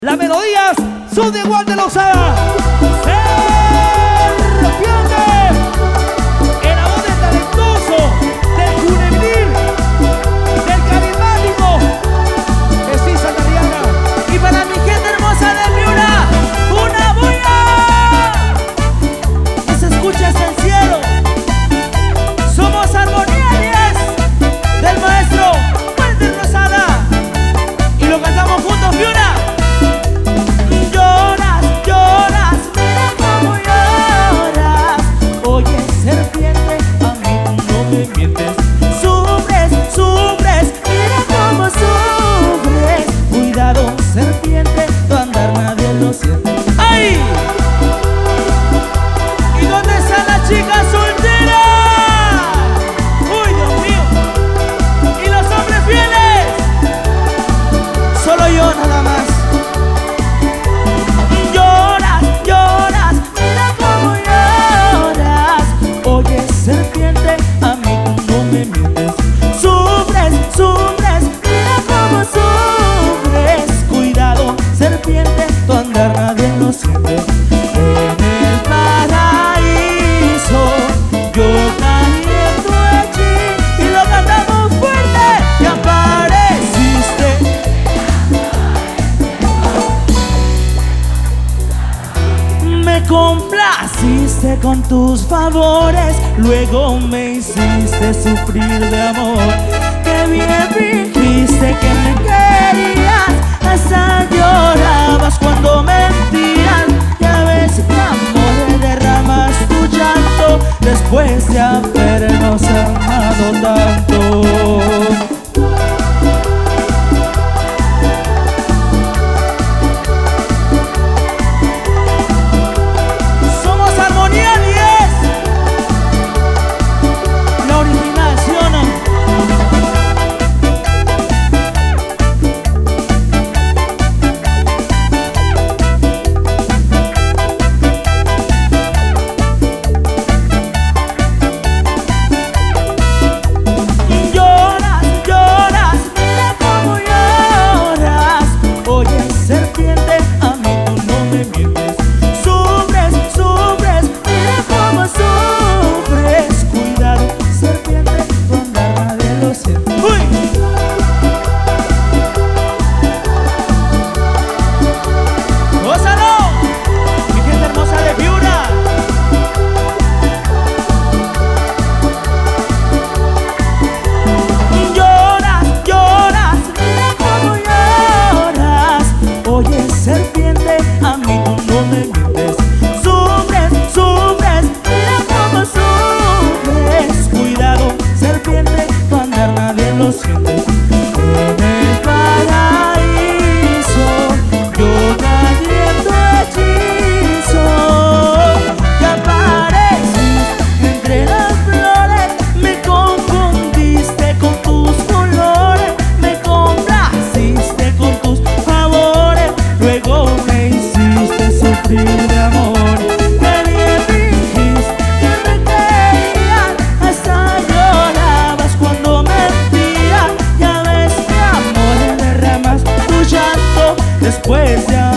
Las melodías son de Walter Lozada. Serpiente, el amor del talentoso, del juvenil, del carismático, de Cisa Tariana. Y para mi gente hermosa de Piura, una bulla que se escucha hasta el cielo. Somos Armonía 10 del maestro Walter Lozada y lo cantamos juntos, Piura. Serpiente, tu andar nadie lo siente. ¡Ay! ¿Y dónde están las chicas solteras? ¡Uy, Dios mío! ¿Y los hombres fieles? Solo yo nada más. Lloras, lloras, mira cómo lloras. Oye, serpiente, a mí tú no me mientes. Sufres, sufres, mira cómo sufres. Serpiente, tu andar nadie lo siente. En el paraíso yo caliento allí y lo cantamos fuerte. Que apareciste. Me complaciste con tus favores, luego me hiciste sufrir de amor. Que bien fingiste que me querías, hasta llorabas cuando mentías. Ya ves, mi amor, derramas tu llanto después de habernos amado tanto. Somos Armonía 10, la original, ¿sí o no? Serpiente, a mí tú no me mientes. Sufres, sufres, mira cómo sufres. Cuidado, serpiente, tu andar nadie lo siente. En el paraíso yo caliento hechizo. Que apareciste entre las flores, me confundiste con tus colores, me complaciste con tus favores. Luego me hiciste sufrir de amor. Que bien fingiste que me querías, hasta llorabas cuando mentías. Ya ves, mi amor, derramas tu llanto después de